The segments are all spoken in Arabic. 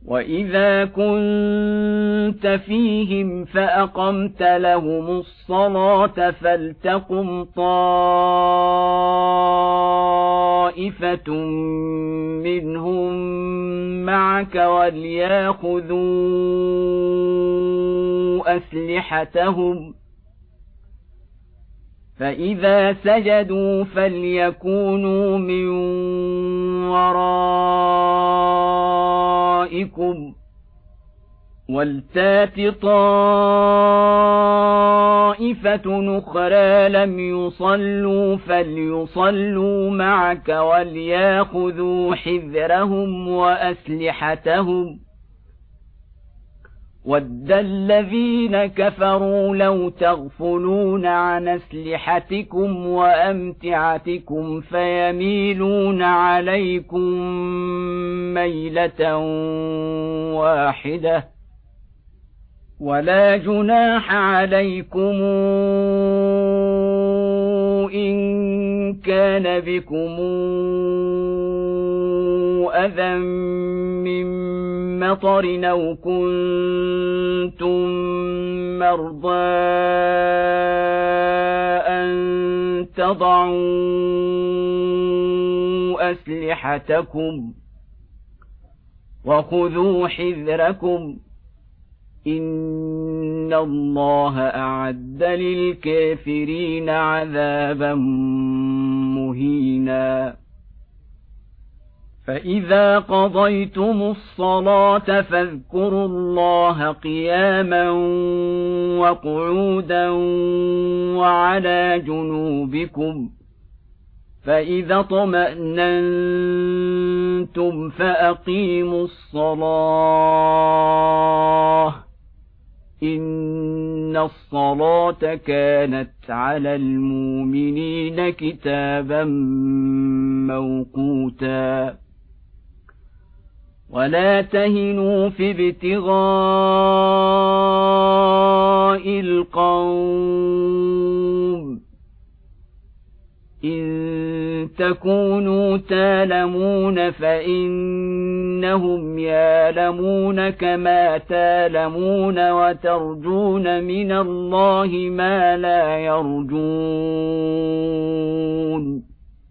وإذا كنت فيهم فأقمت لهم الصلاة فلتقم طائفة منهم معك وليأخذوا أسلحتهم فإذا سجدوا فليكونوا من ورائكم ولتات طائفة أخرى لم يصلوا فليصلوا معك وليأخذوا حذرهم وأسلحتهم ود الذين كفروا لو تغفلون عن أسلحتكم وأمتعتكم فيميلون عليكم ميلة واحدة ولا جناح عليكم إن كان بكم أذى من مطر أو كنتم مرضى أن تضعوا أسلحتكم وخذوا حذركم إن الله أعد للكافرين عذابا مهينا فإذا قضيتم الصلاة فاذكروا الله قياما وقعودا وعلى جنوبكم فإذا اطمأننتم فأقيموا الصلاة إن الصلاة كانت على المؤمنين كتابا موقوتا ولا تهنوا في ابتغاء القوم إن تكونوا تالمون فإنهم يالمون كما تالمون وترجون من الله ما لا يرجون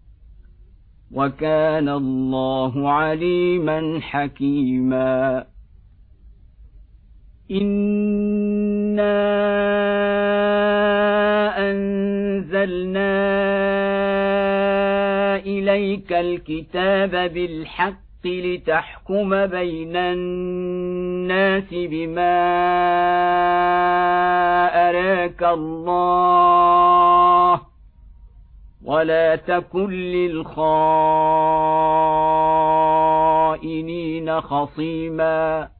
وكان الله عليما حكيما إنا أنزلنا إليك الكتاب بالحق لتحكم بين الناس بما أراك الله ولا تكن للخائنين خصيما